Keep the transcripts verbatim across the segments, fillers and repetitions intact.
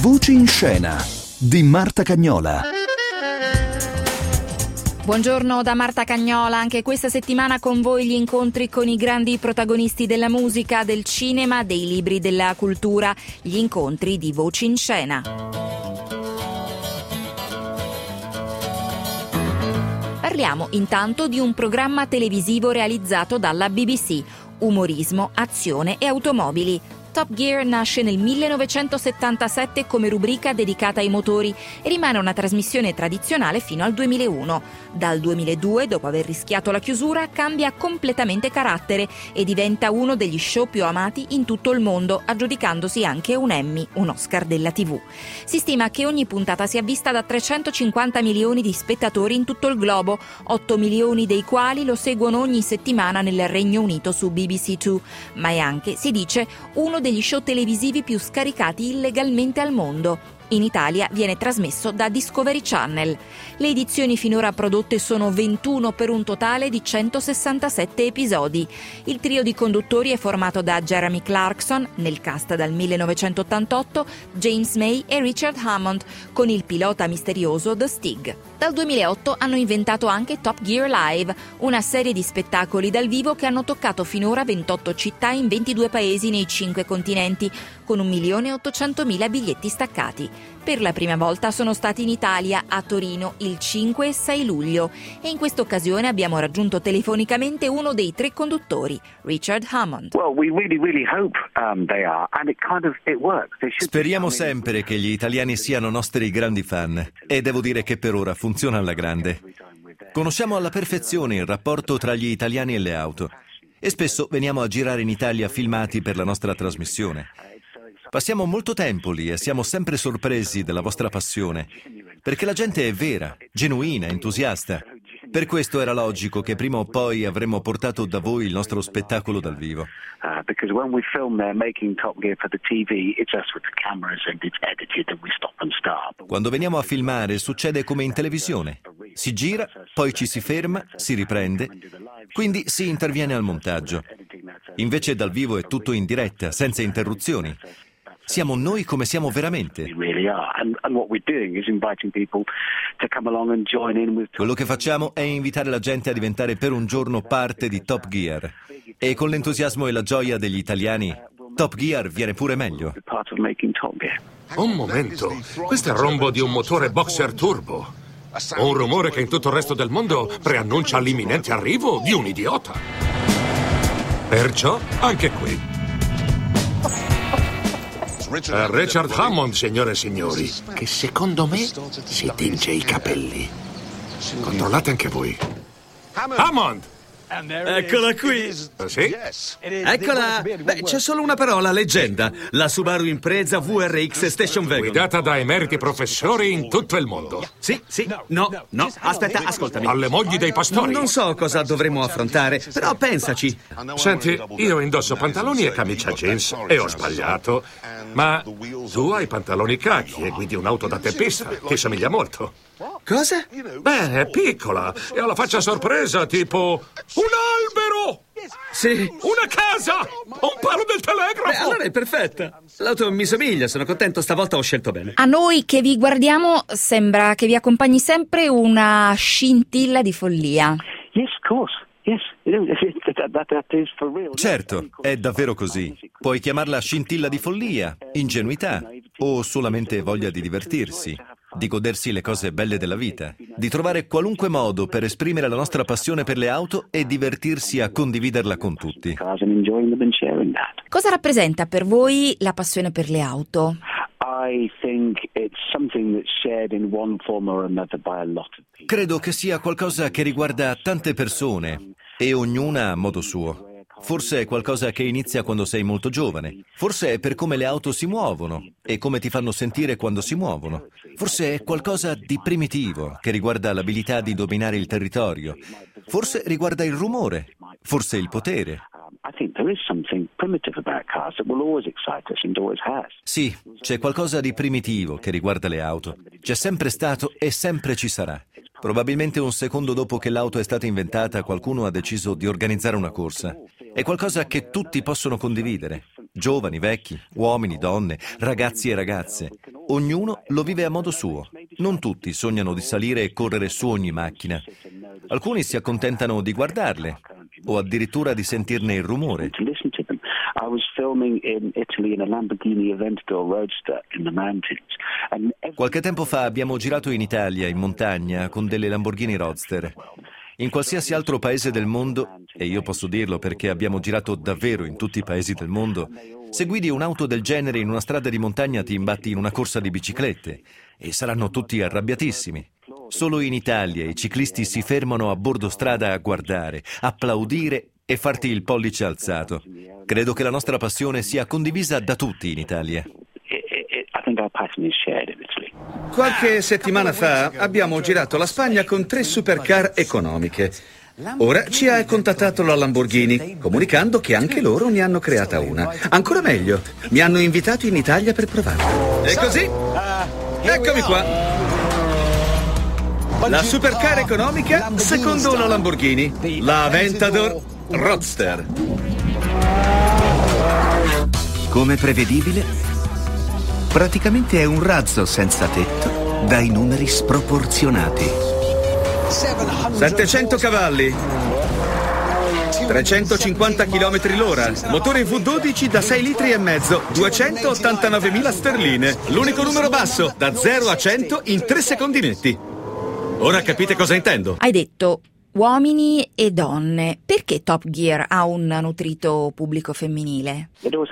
Voci in scena di Marta Cagnola. Buongiorno da Marta Cagnola, anche questa settimana con voi gli incontri con i grandi protagonisti della musica, del cinema, dei libri, della cultura, gli incontri di Voci in scena. Parliamo intanto di un programma televisivo realizzato dalla B B C, umorismo, azione e automobili. Top Gear nasce nel millenovecentosettantasette come rubrica dedicata ai motori e rimane una trasmissione tradizionale fino al duemilauno. Dal duemiladue, dopo aver rischiato la chiusura, cambia completamente carattere e diventa uno degli show più amati in tutto il mondo, aggiudicandosi anche un Emmy, un Oscar della tivù. Si stima che ogni puntata sia vista da trecentocinquanta milioni di spettatori in tutto il globo, otto milioni dei quali lo seguono ogni settimana nel Regno Unito su B B C due, ma è anche, si dice, uno degli show televisivi più scaricati illegalmente al mondo. In Italia viene trasmesso da Discovery Channel. Le edizioni finora prodotte sono ventuno per un totale di centosessantasette episodi. Il trio di conduttori è formato da Jeremy Clarkson, nel cast dal millenovecentottantotto, James May e Richard Hammond, con il pilota misterioso The Stig. Dal duemilaotto hanno inventato anche Top Gear Live, una serie di spettacoli dal vivo che hanno toccato finora ventotto città in ventidue paesi nei cinque continenti, con un milione e ottocentomila biglietti staccati. Per la prima volta sono stati in Italia, a Torino, il cinque e sei luglio, e in questa occasione abbiamo raggiunto telefonicamente uno dei tre conduttori, Richard Hammond. Speriamo sempre che gli italiani siano nostri grandi fan, e devo dire che per ora funziona alla grande. Conosciamo alla perfezione il rapporto tra gli italiani e le auto, e spesso veniamo a girare in Italia filmati per la nostra trasmissione. Passiamo molto tempo lì e siamo sempre sorpresi della vostra passione, perché la gente è vera, genuina, entusiasta. Per questo era logico che prima o poi avremmo portato da voi il nostro spettacolo dal vivo. Quando veniamo a filmare succede come in televisione. Si gira, poi ci si ferma, si riprende, quindi si interviene al montaggio. Invece dal vivo è tutto in diretta, senza interruzioni. Siamo noi come siamo veramente. Quello che facciamo è invitare la gente a diventare per un giorno parte di Top Gear. E con l'entusiasmo e la gioia degli italiani, Top Gear viene pure meglio. Un momento, questo è il rombo di un motore boxer turbo. Un rumore che in tutto il resto del mondo preannuncia l'imminente arrivo di un idiota. Perciò, anche qui. Uh, Richard Hammond, signore e signori, che secondo me si tinge i capelli. Controllate anche voi. Hammond! Eccola qui. Sì? Eccola. Beh, c'è solo una parola, leggenda. La Subaru Impreza V R X Station Wagon. Guidata da emeriti professori in tutto il mondo. Sì, sì. No, no. Aspetta, ascoltami. Alle mogli dei pastori. Non so cosa dovremmo affrontare, però pensaci. Senti, io indosso pantaloni e camicia jeans e ho sbagliato. Ma tu hai pantaloni cacchi e guidi un'auto da teppista. Ti somiglia molto. Cosa? Beh, è piccola e ha la faccia sorpresa, tipo un albero! Sì. Una casa! Un palo del telegrafo! Beh, allora è perfetta. L'auto mi somiglia, sono contento, stavolta ho scelto bene. A noi che vi guardiamo sembra che vi accompagni sempre una scintilla di follia. Yes, of course. Yes. Certo, è davvero così. Puoi chiamarla scintilla di follia, ingenuità o solamente voglia di divertirsi, di godersi le cose belle della vita, di trovare qualunque modo per esprimere la nostra passione per le auto e divertirsi a condividerla con tutti. Cosa rappresenta per voi la passione per le auto? Credo che sia qualcosa che riguarda tante persone e ognuna a modo suo. Forse è qualcosa che inizia quando sei molto giovane. Forse è per come le auto si muovono e come ti fanno sentire quando si muovono. Forse è qualcosa di primitivo che riguarda l'abilità di dominare il territorio. Forse riguarda il rumore. Forse il potere. Sì, c'è qualcosa di primitivo che riguarda le auto. C'è sempre stato e sempre ci sarà. Probabilmente un secondo dopo che l'auto è stata inventata, qualcuno ha deciso di organizzare una corsa. È qualcosa che tutti possono condividere. Giovani, vecchi, uomini, donne, ragazzi e ragazze. ognuno lo vive a modo suo. Non tutti sognano di salire e correre su ogni macchina. Alcuni si accontentano di guardarle o addirittura di sentirne il rumore. Qualche tempo fa abbiamo girato in Italia, in montagna, con delle Lamborghini Roadster. In qualsiasi altro paese del mondo, e io posso dirlo perché abbiamo girato davvero in tutti i paesi del mondo, se guidi un'auto del genere in una strada di montagna ti imbatti in una corsa di biciclette e saranno tutti arrabbiatissimi. Solo in Italia i ciclisti si fermano a bordo strada a guardare, applaudire e farti il pollice alzato. Credo che la nostra passione sia condivisa da tutti in Italia. Qualche settimana fa abbiamo girato la Spagna con tre supercar economiche. Ora ci ha contattato la Lamborghini, comunicando che anche loro ne hanno creata una. Ancora meglio, mi hanno invitato in Italia per provarla. E così, eccomi qua. La supercar economica secondo la Lamborghini, la Aventador Roadster. Come prevedibile, praticamente è un razzo senza tetto dai numeri sproporzionati. settecento cavalli, trecentocinquanta chilometri l'ora, motore V dodici da sei litri e mezzo, duecentottantanovemila sterline. L'unico numero basso, da zero a cento in tre secondi netti. Ora capite cosa intendo? Hai detto uomini e donne. Perché Top Gear ha un nutrito pubblico femminile?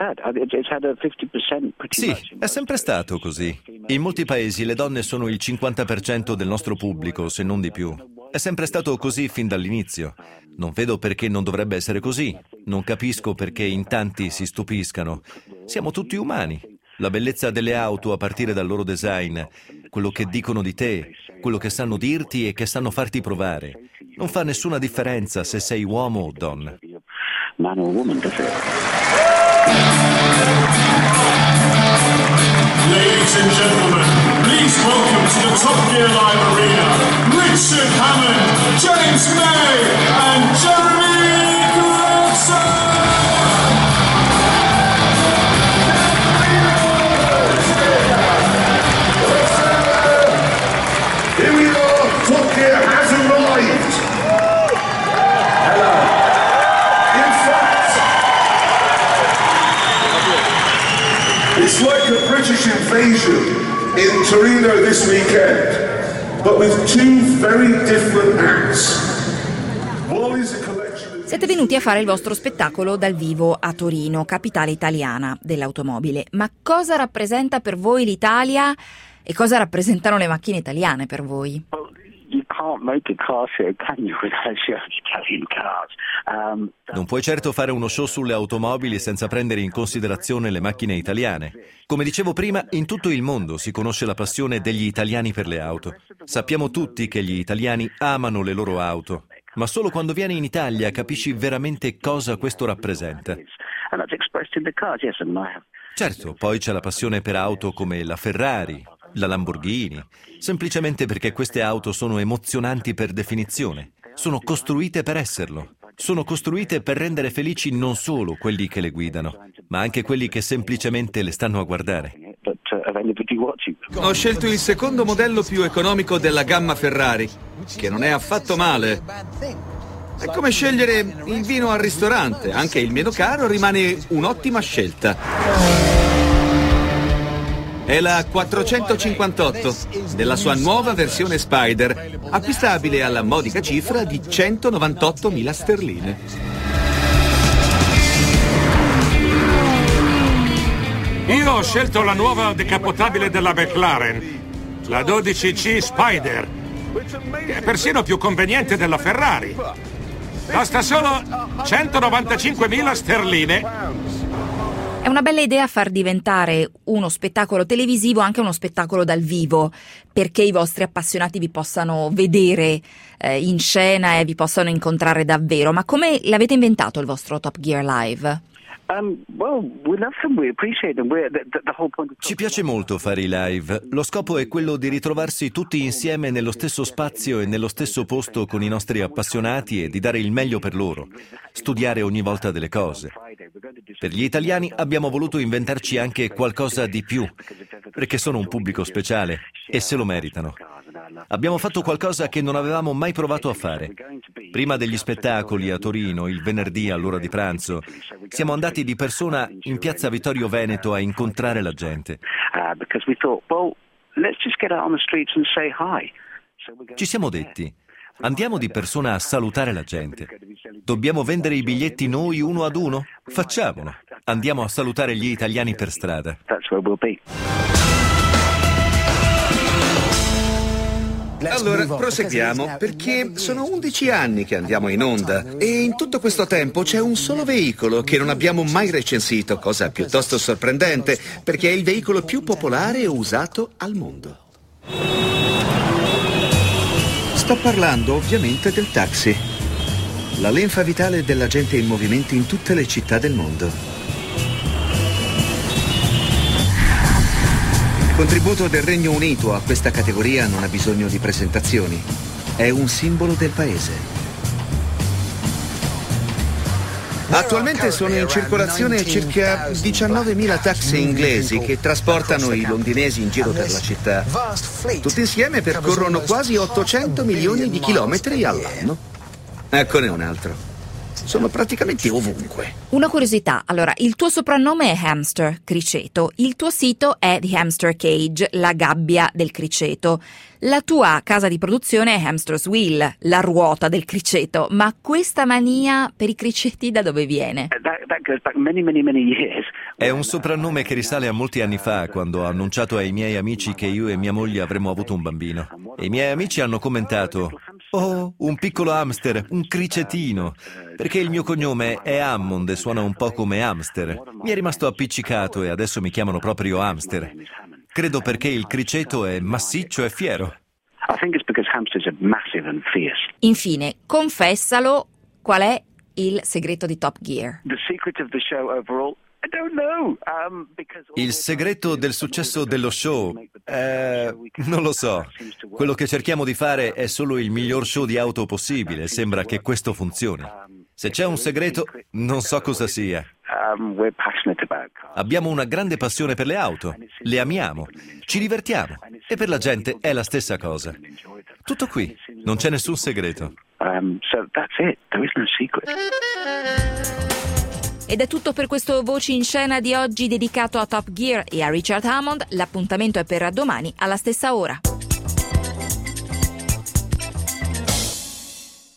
Sì, è sempre stato così. In molti paesi le donne sono il cinquanta per cento del nostro pubblico, se non di più. È sempre stato così fin dall'inizio. Non vedo perché non dovrebbe essere così. Non capisco perché in tanti si stupiscano. Siamo tutti umani. La bellezza delle auto a partire dal loro design, quello che dicono di te, quello che sanno dirti e che sanno farti provare. Non fa nessuna differenza se sei uomo o donna. Ladies and gentlemen, please welcome to the Top Gear Live Arena, Richard Hammond, James May, and Jeremy Clarkson! Here we are, Top Gear has arrived. Hello. In fact, it's like a British invasion in Torino this weekend, but with two very different acts. One is a collection of... Siete venuti a fare il vostro spettacolo dal vivo a Torino, capitale italiana dell'automobile. Ma cosa rappresenta per voi l'Italia e cosa rappresentano le macchine italiane per voi? Non puoi certo fare uno show sulle automobili senza prendere in considerazione le macchine italiane. Come dicevo prima, in tutto il mondo si conosce la passione degli italiani per le auto. Sappiamo tutti che gli italiani amano le loro auto, ma solo quando vieni in Italia capisci veramente cosa questo rappresenta. Certo, poi c'è la passione per auto come la Ferrari, la Lamborghini, semplicemente perché queste auto sono emozionanti per definizione. Sono costruite per esserlo. Sono costruite per rendere felici non solo quelli che le guidano, ma anche quelli che semplicemente le stanno a guardare. Ho scelto il secondo modello più economico della gamma Ferrari, che non è affatto male. È come scegliere il vino al ristorante, anche il meno caro rimane un'ottima scelta. È la quattrocentocinquantotto, della sua nuova versione Spider, acquistabile alla modica cifra di centonovantottomila sterline. Io ho scelto la nuova decapotabile della McLaren, la dodici C Spider, che è persino più conveniente della Ferrari. Costa solo centonovantacinquemila sterline. È una bella idea far diventare uno spettacolo televisivo anche uno spettacolo dal vivo, perché i vostri appassionati vi possano vedere eh, in scena e vi possano incontrare davvero. Ma come l'avete inventato il vostro Top Gear Live? Ci piace molto fare i live. Lo scopo è quello di ritrovarsi tutti insieme nello stesso spazio e nello stesso posto con i nostri appassionati e di dare il meglio per loro, studiare ogni volta delle cose. Per gli italiani abbiamo voluto inventarci anche qualcosa di più. perché sono un pubblico speciale e se lo meritano. Abbiamo fatto qualcosa che non avevamo mai provato a fare. Prima degli spettacoli a Torino, il venerdì all'ora di pranzo, siamo andati di persona in piazza Vittorio Veneto a incontrare la gente. Ci siamo detti, andiamo di persona a salutare la gente. Dobbiamo vendere i biglietti noi uno ad uno? Facciamolo. Andiamo a salutare gli italiani per strada. Allora, proseguiamo, perché sono undici anni che andiamo in onda e in tutto questo tempo c'è un solo veicolo che non abbiamo mai recensito, cosa piuttosto sorprendente, perché è il veicolo più popolare e usato al mondo. Sto parlando ovviamente del taxi, la lenfa vitale della gente in movimento in tutte le città del mondo. Il contributo del Regno Unito a questa categoria non ha bisogno di presentazioni. È un simbolo del paese. Attualmente sono in circolazione circa diciannovemila taxi inglesi che trasportano i londinesi in giro per la città. Tutti insieme percorrono quasi ottocento milioni di chilometri all'anno. Eccone un altro. Sono praticamente ovunque. Una curiosità, allora, il tuo soprannome è Hamster, criceto, il tuo sito è The Hamster Cage, la gabbia del criceto, la tua casa di produzione è Hamster's Wheel, la ruota del criceto, ma questa mania per i criceti da dove viene? È un soprannome che risale a molti anni fa, quando ho annunciato ai miei amici che io e mia moglie avremmo avuto un bambino. E i miei amici hanno commentato: "Oh, un piccolo hamster, un cricetino", perché il mio cognome è Hammond e suona un po' come hamster. Mi è rimasto appiccicato e adesso mi chiamano proprio Hamster. Credo perché il criceto è massiccio e fiero. Infine, confessalo, qual è il segreto di Top Gear? Il segreto del successo dello show? Eh, non lo so. Quello che cerchiamo di fare è solo il miglior show di auto possibile. Sembra che questo funzioni. Se c'è un segreto, non so cosa sia. Abbiamo una grande passione per le auto. Le amiamo. Ci divertiamo. E per la gente è la stessa cosa. Tutto qui. Non c'è nessun segreto. Ed è tutto per questo Voci in Scena di oggi dedicato a Top Gear e a Richard Hammond. L'appuntamento è per domani alla stessa ora.